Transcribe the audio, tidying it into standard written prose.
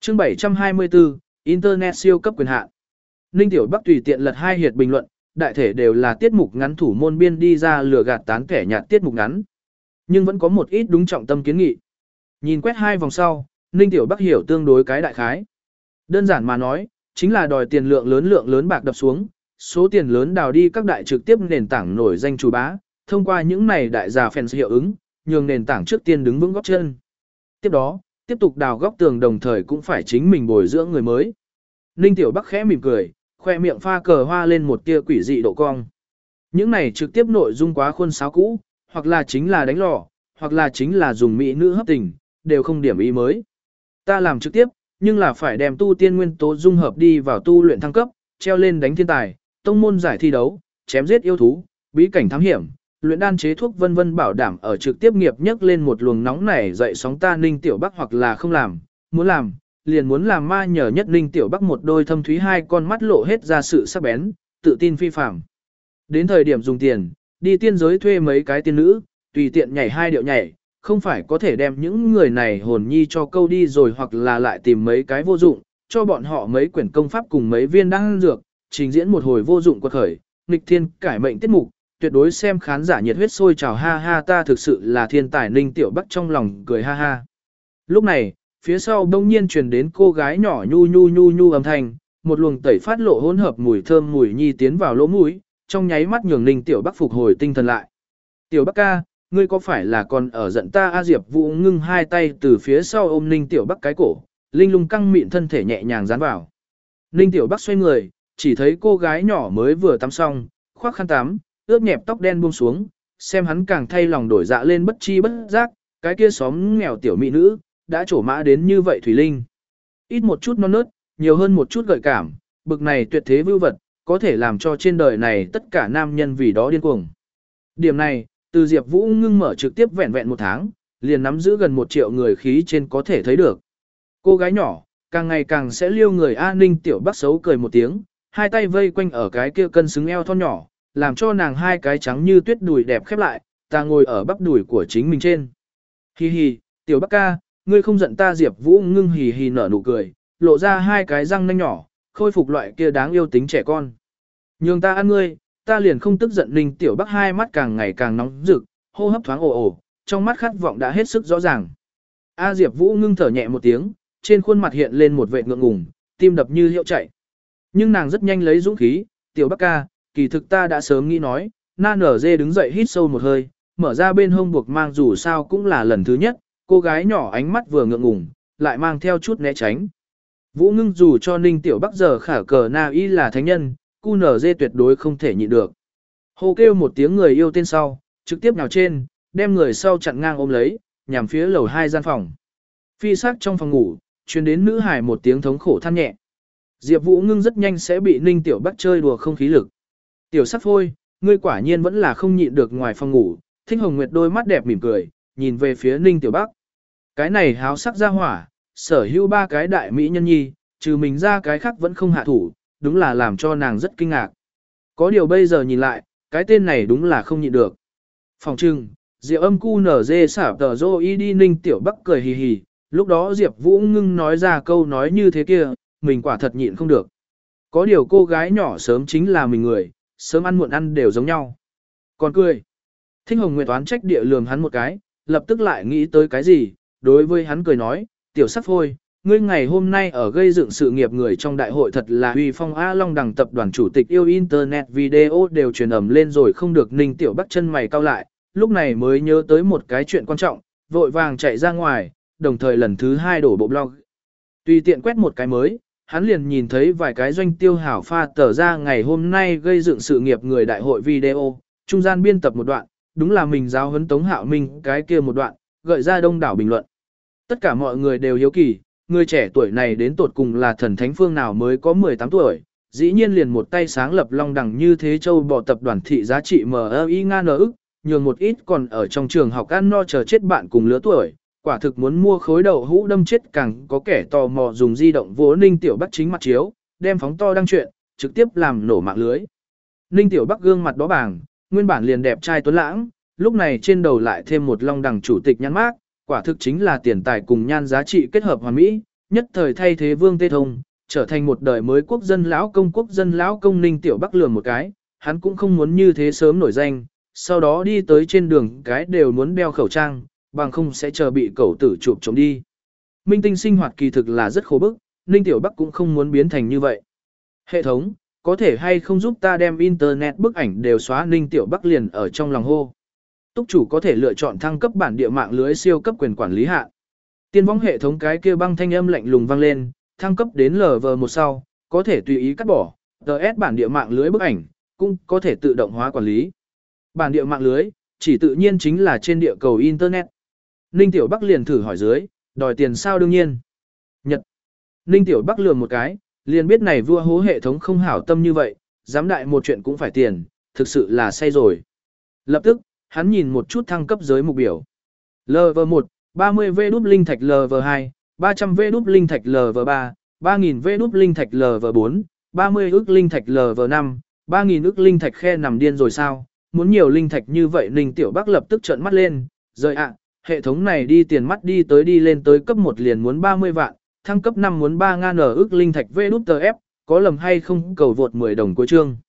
Chương 724, Internet siêu cấp quyền hạn. Ninh Tiểu Bắc tùy tiện lật 2 hiệp bình luận, đại thể đều là tiết mục ngắn thủ môn biên đi ra lừa gạt tán kẻ nhạt tiết mục ngắn. Nhưng vẫn có một ít đúng trọng tâm kiến nghị. Nhìn quét 2 vòng sau, Ninh Tiểu Bắc hiểu tương đối cái đại khái. Đơn giản mà nói, chính là đòi tiền lượng lớn bạc đập xuống, số tiền lớn đào đi các đại trực tiếp nền tảng nổi danh chủ bá, thông qua những này đại giả fans hiệu ứng, nhường nền tảng trước tiên đứng vững gót chân. Tiếp đó, tiếp tục đào góc tường đồng thời cũng phải chính mình bồi dưỡng người mới. Ninh Tiểu Bắc khẽ mỉm cười, khoe miệng pha cờ hoa lên một tia quỷ dị độ cong. Những này trực tiếp nội dung quá khuôn sáo cũ, hoặc là chính là đánh lò, hoặc là chính là dùng mỹ nữ hấp tình, đều không điểm ý mới. Ta làm trực tiếp, nhưng là phải đem tu tiên nguyên tố dung hợp đi vào tu luyện thăng cấp, treo lên đánh thiên tài, tông môn giải thi đấu, chém giết yêu thú, bí cảnh thám hiểm, luyện đan chế thuốc vân vân, bảo đảm ở trực tiếp nghiệp nhấc lên một luồng nóng nảy dậy sóng. Ta Ninh Tiểu Bắc hoặc là không làm, muốn làm, liền muốn làm ma nhờ nhất. Ninh Tiểu Bắc một đôi thâm thúy hai con mắt lộ hết ra sự sắc bén, tự tin phi phàm. Đến thời điểm dùng tiền, đi tiên giới thuê mấy cái tiên nữ, tùy tiện nhảy 2 điệu nhảy, không phải có thể đem những người này hồn nhi cho câu đi rồi, hoặc là lại tìm mấy cái vô dụng, cho bọn họ mấy quyển công pháp cùng mấy viên đan dược, trình diễn một hồi vô dụng quật khởi, nghịch thiên cải mệnh tiết mục, tuyệt đối xem khán giả nhiệt huyết sôi trào. Ha ha, ta thực sự là thiên tài. Ninh Tiểu Bắc trong lòng cười ha ha. Lúc này, phía sau đông nhiên truyền đến cô gái nhỏ nhu âm thanh, một luồng tẩy phát lộ hỗn hợp mùi thơm mùi nhi tiến vào lỗ mũi, trong nháy mắt nhường Ninh Tiểu Bắc phục hồi tinh thần lại. Tiểu Bắc ca, ngươi có phải là còn ở giận ta? A Diệp Vũ ngưng hai tay từ phía sau ôm Ninh Tiểu Bắc cái cổ, linh lung căng mịn thân thể nhẹ nhàng dán vào. Ninh Tiểu Bắc xoay người, chỉ thấy cô gái nhỏ mới vừa tắm xong, khoác khăn tắm, ướt nhẹp tóc đen buông xuống, xem hắn càng thay lòng đổi dạ lên, bất chi bất giác, cái kia xóm nghèo tiểu mỹ nữ, đã trổ mã đến như vậy thủy linh. Ít một chút non nớt, nhiều hơn một chút gợi cảm, bực này tuyệt thế vưu vật, có thể làm cho trên đời này tất cả nam nhân vì đó điên cuồng. Điểm này, từ Diệp Vũ ngưng mở trực tiếp vẹn vẹn 1 tháng, liền nắm giữ gần 1 triệu người khí trên có thể thấy được. Cô gái nhỏ, càng ngày càng sẽ liêu người. Ninh Tiểu Bắc xấu cười một tiếng, hai tay vây quanh ở cái kia cân xứng eo thon nhỏ, làm cho nàng hai cái trắng như tuyết đùi đẹp khép lại, ta ngồi ở bắp đùi của chính mình trên. Hi hi, Tiểu Bắc ca, ngươi không giận ta. Diệp Vũ ngưng hì hì nở nụ cười, lộ ra hai cái răng nanh nhỏ, khôi phục loại kia đáng yêu tính trẻ con. Nhường ta ăn ngươi, ta liền không tức giận. Ninh Tiểu Bắc hai mắt càng ngày càng nóng rực, hô hấp thoáng ồ ồ, trong mắt khát vọng đã hết sức rõ ràng. A Diệp Vũ ngưng thở nhẹ một tiếng, trên khuôn mặt hiện lên một vệt ngượng ngùng, tim đập như hiệu chạy. Nhưng nàng rất nhanh lấy dũng khí, Tiểu Bắc ca, kỳ thực ta đã sớm nghĩ nói. Na nở dê đứng dậy hít sâu một hơi, mở ra bên hông buộc mang, dù sao cũng là lần thứ nhất. Cô gái nhỏ ánh mắt vừa ngượng ngùng, lại mang theo chút né tránh. Vũ ngưng dù cho Ninh Tiểu Bắc giờ khả cờ na y là thánh nhân, cu nở dê tuyệt đối không thể nhịn được. Hô kêu một tiếng người yêu tên sau, trực tiếp nhào trên, đem người sau chặn ngang ôm lấy, nhằm phía lầu 2 gian phòng. Phi sắc trong phòng ngủ, truyền đến nữ hải một tiếng thống khổ than nhẹ. Diệp Vũ ngưng rất nhanh sẽ bị Ninh Tiểu Bắc chơi đùa không khí lực. Tiểu sắc phôi, ngươi quả nhiên vẫn là không nhịn được. Ngoài phòng ngủ, Thích Hồng Nguyệt đôi mắt đẹp mỉm cười, nhìn về phía Ninh Tiểu Bắc. Cái này háo sắc ra hỏa, sở hữu 3 cái đại mỹ nhân nhi, trừ mình ra cái khác vẫn không hạ thủ, đúng là làm cho nàng rất kinh ngạc. Có điều bây giờ nhìn lại, cái tên này đúng là không nhịn được. Phòng trưng, Diệu Âm cu nở dê xả tờ dô y đi. Ninh Tiểu Bắc cười hì hì, lúc đó Diệp Vũ ngưng nói ra câu nói như thế kia, mình quả thật nhịn không được. Có điều cô gái nhỏ sớm chính là mình người, sớm ăn muộn ăn đều giống nhau. Còn cười. Thích Hồng Nguyệt toán trách địa lườm hắn một cái, lập tức lại nghĩ tới cái gì, đối với hắn cười nói, Tiểu sắc phôi, ngươi ngày hôm nay ở gây dựng sự nghiệp người trong đại hội thật là uy phong. A Long Đằng tập đoàn chủ tịch yêu internet video đều truyền ầm lên rồi không được. Ninh Tiểu Bắc chân mày cau lại, lúc này mới nhớ tới một cái chuyện quan trọng, vội vàng chạy ra ngoài, đồng thời lần thứ 2 đổ bộ blog. Tùy tiện quét một cái mới, hắn liền nhìn thấy vài cái doanh tiêu hảo pha tờ ra ngày hôm nay gây dựng sự nghiệp người đại hội video, trung gian biên tập một đoạn, đúng là mình giáo huấn Tống Hạo Minh cái kia một đoạn, gợi ra đông đảo bình luận. Tất cả mọi người đều hiếu kỳ, người trẻ tuổi này đến tột cùng là thần thánh phương nào mới có 18 tuổi, dĩ nhiên liền một tay sáng lập Long Đằng như thế châu bò tập đoàn thị giá trị MI ngàn ức, nhường một ít còn ở trong trường học ăn no chờ chết bạn cùng lứa tuổi, quả thực muốn mua khối đậu hũ đâm chết. Càng có kẻ tò mò dùng di động vỗ Ninh Tiểu Bắc chính mặt chiếu, đem phóng to đăng chuyện, trực tiếp làm nổ mạng lưới. Ninh Tiểu Bắc gương mặt đó bảng, nguyên bản liền đẹp trai tuấn lãng, lúc này trên đầu lại thêm một Long Đằng chủ tịch nhãn mác, quả thực chính là tiền tài cùng nhan giá trị kết hợp hoàn mỹ, nhất thời thay thế Vương Tê Thông, trở thành một đời mới quốc dân lão công Ninh Tiểu Bắc lườm một cái, hắn cũng không muốn như thế sớm nổi danh, sau đó đi tới trên đường cái đều muốn đeo khẩu trang, bằng không sẽ chờ bị cẩu tử chụp chống đi. Minh tinh sinh hoạt kỳ thực là rất khổ bức, Ninh Tiểu Bắc cũng không muốn biến thành như vậy. Hệ thống, có thể hay không giúp ta đem internet bức ảnh đều xóa? Ninh Tiểu Bắc liền ở trong lòng hô. Túc chủ có thể lựa chọn thăng cấp bản địa mạng lưới siêu cấp quyền quản lý hạn. Tiên võng hệ thống cái kia băng thanh âm lạnh lùng vang lên, thăng cấp đến LV1 sau, có thể tùy ý cắt bỏ, TS bản địa mạng lưới bức ảnh, cũng có thể tự động hóa quản lý. Bản địa mạng lưới, chỉ tự nhiên chính là trên địa cầu internet. Ninh Tiểu Bắc liền thử hỏi dưới, đòi tiền sao? Đương nhiên. Nhật. Ninh Tiểu Bắc lườm một cái, liền biết này vua hố hệ thống không hảo tâm như vậy, dám đại một chuyện cũng phải tiền, thực sự là say rồi. Lập tức, hắn nhìn một chút thăng cấp giới mục biểu. LV1, 30V đúp linh thạch LV2, 300V đúp linh thạch LV3, 3000V đúp linh thạch LV4, 30 ức linh thạch LV5, 3000 ức linh thạch khe nằm điên rồi sao? Muốn nhiều linh thạch như vậy? Ninh Tiểu Bắc lập tức trợn mắt lên, rời ạ, hệ thống này đi tiền mắt đi tới đi lên tới cấp 1 liền muốn 30 vạn, thăng cấp 5 muốn 3.000 ức linh thạch V đúp tờ F, có lầm hay không? Cầu vượt 10 đồng cuối chương.